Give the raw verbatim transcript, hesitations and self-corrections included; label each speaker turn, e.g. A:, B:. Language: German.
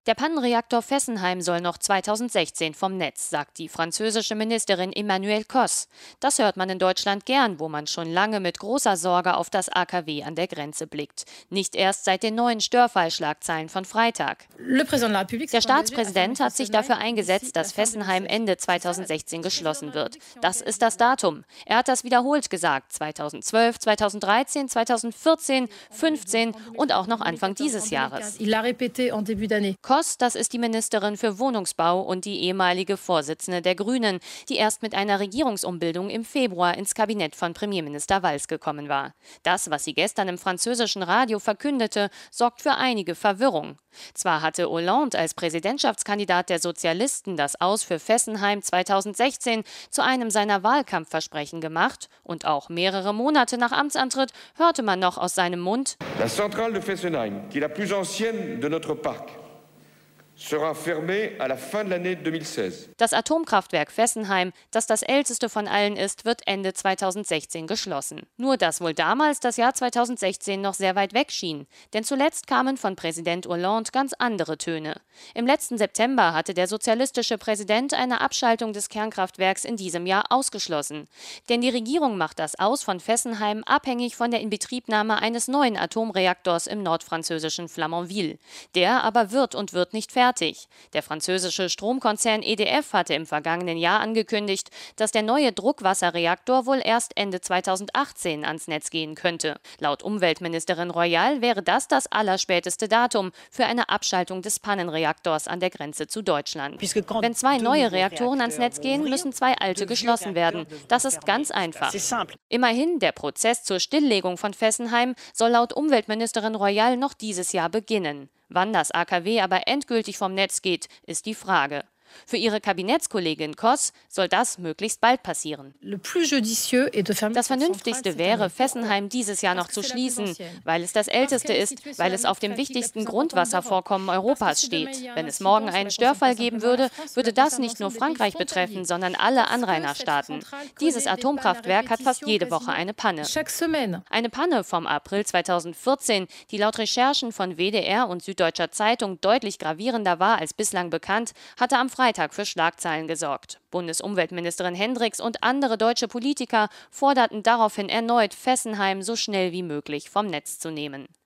A: Der Pannenreaktor Fessenheim soll noch zweitausendsechzehn vom Netz, sagt die französische Ministerin Emmanuelle Cos. Das hört man in Deutschland gern, wo man schon lange mit großer Sorge auf das A K W an der Grenze blickt. Nicht erst seit den neuen Störfallschlagzeilen von Freitag. Der Staatspräsident hat sich dafür eingesetzt, dass Fessenheim Ende zweitausendsechzehn geschlossen wird. Das ist das Datum. Er hat das wiederholt gesagt. zweitausendzwölf, zweitausenddreizehn, zweitausendvierzehn, fünfzehn und auch noch Anfang dieses Jahres. Cos, das ist die Ministerin für Wohnungsbau und die ehemalige Vorsitzende der Grünen, die erst mit einer Regierungsumbildung im Februar ins Kabinett von Premierminister Valls gekommen war. Das, was sie gestern im französischen Radio verkündete, sorgt für einige Verwirrung. Zwar hatte Hollande als Präsidentschaftskandidat der Sozialisten das Aus für Fessenheim zweitausendsechzehn zu einem seiner Wahlkampfversprechen gemacht und auch mehrere Monate nach Amtsantritt hörte man noch aus seinem Mund:
B: La centrale de Fessenheim, qui est la plus ancienne de notre parc, sera fermée à la fin de l'année deux mille seize.
A: Das Atomkraftwerk Fessenheim, das das älteste von allen ist, wird Ende zweitausendsechzehn geschlossen. Nur dass wohl damals das Jahr zweitausendsechzehn noch sehr weit weg schien. Denn zuletzt kamen von Präsident Hollande ganz andere Töne. Im letzten September hatte der sozialistische Präsident eine Abschaltung des Kernkraftwerks in diesem Jahr ausgeschlossen. Denn die Regierung macht das Aus von Fessenheim abhängig von der Inbetriebnahme eines neuen Atomreaktors im nordfranzösischen Flamanville. Der aber wird und wird nicht fertig. Der französische Stromkonzern E D F hatte im vergangenen Jahr angekündigt, dass der neue Druckwasserreaktor wohl erst Ende zweitausendachtzehn ans Netz gehen könnte. Laut Umweltministerin Royal wäre das das allerspäteste Datum für eine Abschaltung des Pannenreaktors an der Grenze zu Deutschland. Wenn zwei neue Reaktoren ans Netz gehen, müssen zwei alte geschlossen werden. Das ist ganz einfach. Immerhin, der Prozess zur Stilllegung von Fessenheim soll laut Umweltministerin Royal noch dieses Jahr beginnen. Wann das A K W aber endgültig vom Netz geht, ist die Frage. Für ihre Kabinettskollegin Cos soll das möglichst bald passieren. Das Vernünftigste wäre, Fessenheim dieses Jahr noch zu schließen, weil es das älteste ist, weil es auf dem wichtigsten Grundwasservorkommen Europas steht. Wenn es morgen einen Störfall geben würde, würde das nicht nur Frankreich betreffen, sondern alle Anrainerstaaten. Dieses Atomkraftwerk hat fast jede Woche eine Panne. Eine Panne vom April zweitausendvierzehn, die laut Recherchen von W D R und Süddeutscher Zeitung deutlich gravierender war als bislang bekannt, hatte am Freitag für Schlagzeilen gesorgt. Bundesumweltministerin Hendricks und andere deutsche Politiker forderten daraufhin erneut, Fessenheim so schnell wie möglich vom Netz zu nehmen.